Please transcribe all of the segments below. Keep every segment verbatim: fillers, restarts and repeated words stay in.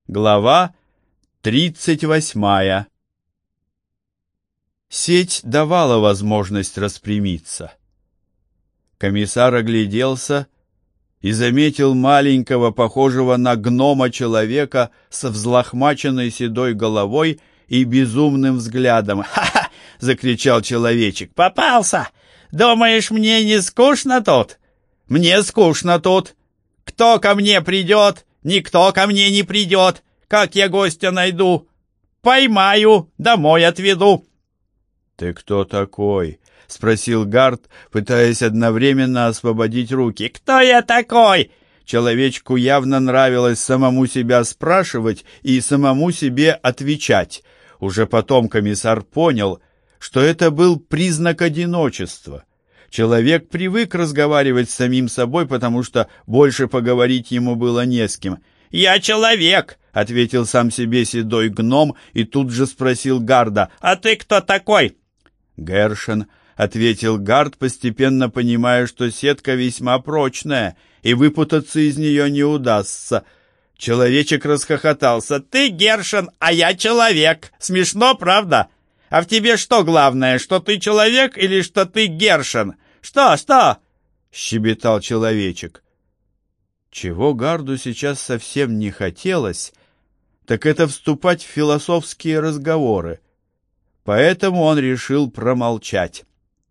Глава тридцать восьмая. Сеть давала возможность распрямиться. Комиссар огляделся и заметил маленького, похожего на гнома человека со взлохмаченной седой головой и безумным взглядом. «Ха-ха!» — закричал человечек. «Попался! Думаешь, мне не скучно тут? Мне скучно тут. Кто ко мне придет? Никто ко мне не придет. Как я гостя найду? Поймаю, домой отведу». «Ты кто такой?» — спросил Гард, пытаясь одновременно освободить руки. «Кто я такой?» Человечку явно нравилось самому себя спрашивать и самому себе отвечать. Уже потом комиссар понял, что это был признак одиночества. Человек привык разговаривать с самим собой, потому что больше поговорить ему было не с кем. «Я человек», — ответил сам себе седой гном и тут же спросил Гарда. «А ты кто такой?» «Гершен», — ответил Гард, постепенно понимая, что сетка весьма прочная, и выпутаться из нее не удастся. Человечек расхохотался. «Ты Гершен, а я человек. Смешно, правда? А в тебе что главное, что ты человек или что ты Гершен? Что, что?» — щебетал человечек. Чего Гарду сейчас совсем не хотелось, так это вступать в философские разговоры. Поэтому он решил промолчать.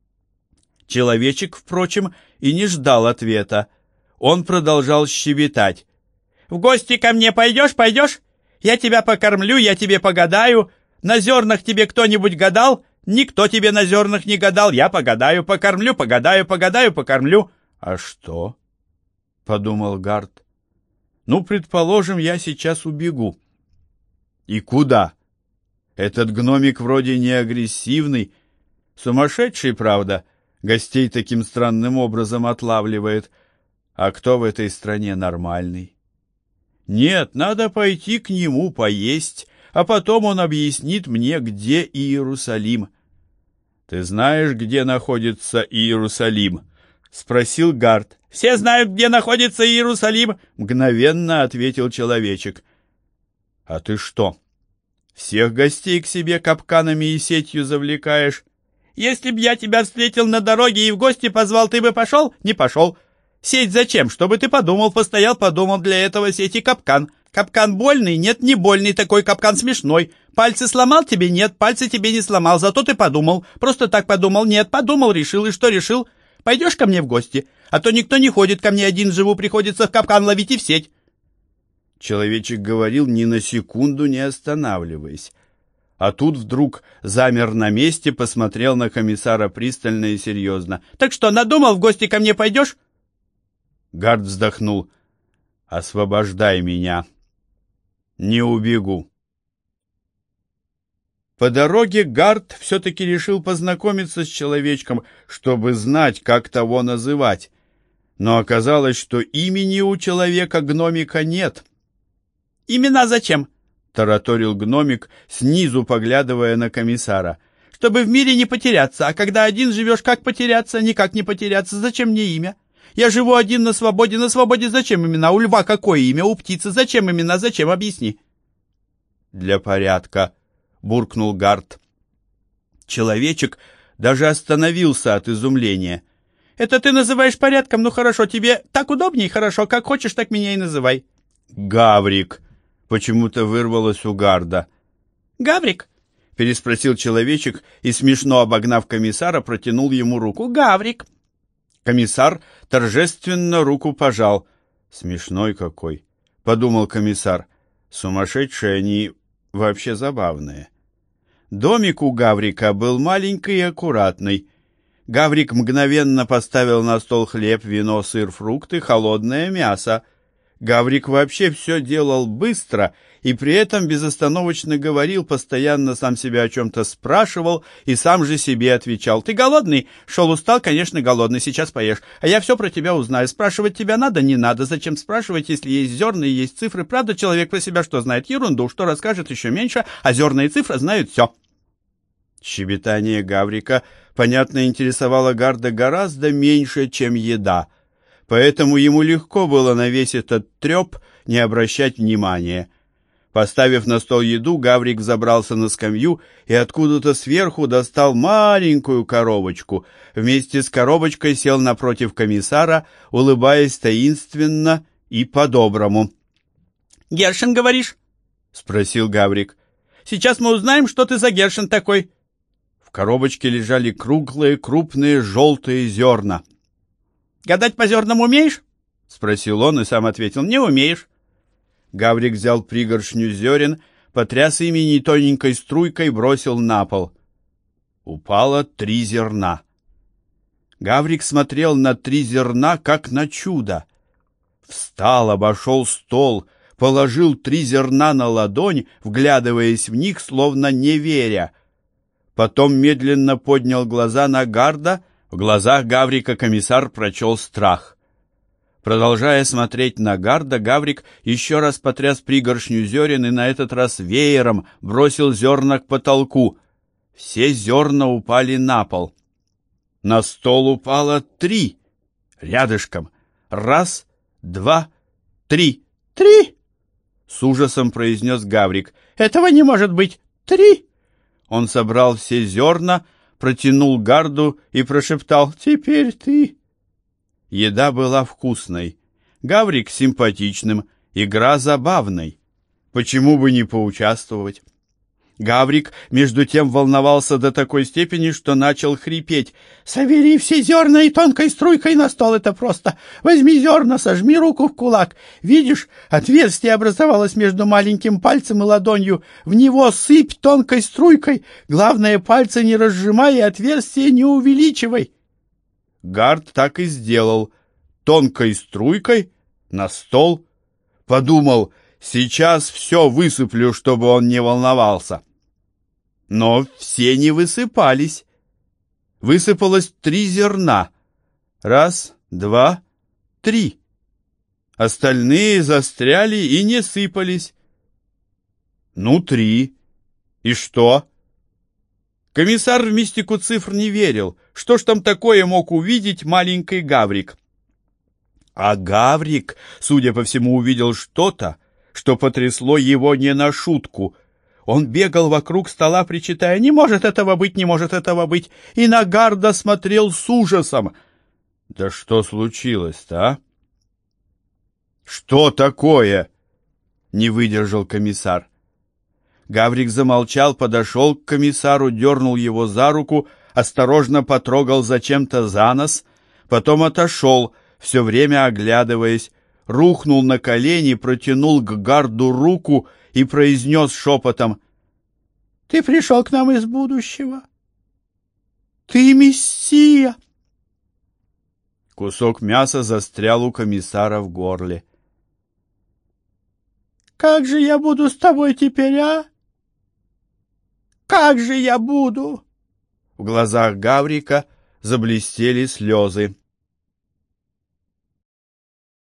Человечек, впрочем, и не ждал ответа. Он продолжал щебетать. «В гости ко мне пойдешь, пойдешь? Я тебя покормлю, я тебе погадаю. На зернах тебе кто-нибудь гадал? Никто тебе на зернах не гадал. Я погадаю, покормлю, погадаю, погадаю, покормлю». «А что?» — подумал Гард. «Ну, предположим, я сейчас убегу». «И куда? Этот гномик вроде не агрессивный. Сумасшедший, правда, гостей таким странным образом отлавливает. А кто в этой стране нормальный? Нет, надо пойти к нему поесть, а потом он объяснит мне, где Иерусалим». «Ты знаешь, где находится Иерусалим?» — спросил Гард. «Все знают, где находится Иерусалим», — мгновенно ответил человечек. «А ты что, всех гостей к себе капканами и сетью завлекаешь?» «Если б я тебя встретил на дороге и в гости позвал, ты бы пошел?» «Не пошел». «Сеть зачем? Чтобы ты подумал, постоял, подумал, для этого сеть и капкан. Капкан больный? Нет, не больный, такой капкан смешной. Пальцы сломал тебе? Нет, пальцы тебе не сломал, зато ты подумал. Просто так подумал? Нет, подумал, решил, и что решил? Пойдешь ко мне в гости? А то никто не ходит ко мне один живу, приходится в капкан ловить и в сеть». Человечек говорил ни на секунду не останавливаясь. А тут вдруг замер на месте, посмотрел на комиссара пристально и серьезно. «Так что, надумал, в гости ко мне пойдешь?» Гард вздохнул. «Освобождай меня. Не убегу». По дороге Гард все-таки решил познакомиться с человечком, чтобы знать, как того называть. Но оказалось, что имени у человека-гномика нет. «Имена зачем?» — тараторил гномик, снизу поглядывая на комиссара. «Чтобы в мире не потеряться, а когда один живешь, как потеряться? Никак не потеряться. Зачем мне имя? Я живу один на свободе. На свободе зачем имена? У льва какое имя? У птицы зачем имена? Зачем? Объясни». «Для порядка», — буркнул Гард. Человечек даже остановился от изумления. «Это ты называешь порядком? Ну хорошо, тебе так удобней, хорошо, как хочешь, так меня и называй». «Гаврик», — почему-то вырвалось у Гарда. «Гаврик?» — переспросил человечек и, смешно обогнав комиссара, протянул ему руку. «Гаврик». Комиссар торжественно руку пожал. «Смешной какой», — подумал комиссар. «Сумасшедшие они вообще забавные». Домик у Гаврика был маленький и аккуратный. Гаврик мгновенно поставил на стол хлеб, вино, сыр, фрукты, холодное мясо. Гаврик вообще все делал быстро и при этом безостановочно говорил, постоянно сам себя о чем-то спрашивал и сам же себе отвечал. «Ты голодный? Шел устал? Конечно, голодный. Сейчас поешь. А я все про тебя узнаю. Спрашивать тебя надо? Не надо. Зачем спрашивать, если есть зерна и есть цифры? Правда, человек про себя что знает? Ерунду. Что расскажет еще меньше, а зерна и цифры знают все». Щебетание Гаврика, понятно, интересовало Гарда гораздо меньше, чем еда. Поэтому ему легко было на весь этот треп не обращать внимания. Поставив на стол еду, Гаврик забрался на скамью и откуда-то сверху достал маленькую коробочку. Вместе с коробочкой сел напротив комиссара, улыбаясь таинственно и по-доброму. «Гершен, говоришь?» — спросил Гаврик. «Сейчас мы узнаем, что ты за Гершен такой». В коробочке лежали круглые, крупные, желтые зерна. «Гадать по зернам умеешь?» — спросил он и сам ответил. «Не умеешь». Гаврик взял пригоршню зерен, потряс ими не тоненькой струйкой, бросил на пол. Упало три зерна. Гаврик смотрел на три зерна, как на чудо. Встал, обошел стол, положил три зерна на ладонь, вглядываясь в них, словно не веря. Потом медленно поднял глаза на Гарда. В глазах Гаврика комиссар прочел страх. Продолжая смотреть на Гарда, Гаврик еще раз потряс пригоршню зерен и на этот раз веером бросил зерна к потолку. Все зерна упали на пол. На стол упало три. Рядышком. Раз, два, три. «Три!» — с ужасом произнес Гаврик. «Этого не может быть! Три!» Он собрал все зерна, протянул Гарду и прошептал: «Теперь ты». Еда была вкусной, Гаврик симпатичным, игра забавной. Почему бы не поучаствовать? Гаврик, между тем, волновался до такой степени, что начал хрипеть. «Собери все зерна и тонкой струйкой на стол, это просто. Возьми зерна, сожми руку в кулак. Видишь, отверстие образовалось между маленьким пальцем и ладонью. В него сыпь тонкой струйкой. Главное, пальцы не разжимай и отверстие не увеличивай». Гард так и сделал. Тонкой струйкой на стол. Подумал, сейчас все высыплю, чтобы он не волновался. Но все не высыпались. Высыпалось три зерна. Раз, два, три. Остальные застряли и не сыпались. Ну, три. И что? Комиссар в мистику цифр не верил. Что ж там такое мог увидеть маленький Гаврик? А Гаврик, судя по всему, увидел что-то, что потрясло его не на шутку. Он бегал вокруг стола, причитая: «Не может этого быть, не может этого быть!» И на Гарда смотрел с ужасом. «Да что случилось-то, а?» «Что такое?» — не выдержал комиссар. Гаврик замолчал, подошел к комиссару, дернул его за руку, осторожно потрогал зачем-то за нос, потом отошел, все время оглядываясь, рухнул на колени, протянул к Гарду руку и произнес шепотом: «Ты пришел к нам из будущего. Ты мессия!» Кусок мяса застрял у комиссара в горле. «Как же я буду с тобой теперь, а? Как же я буду?» В глазах Гаврика заблестели слезы.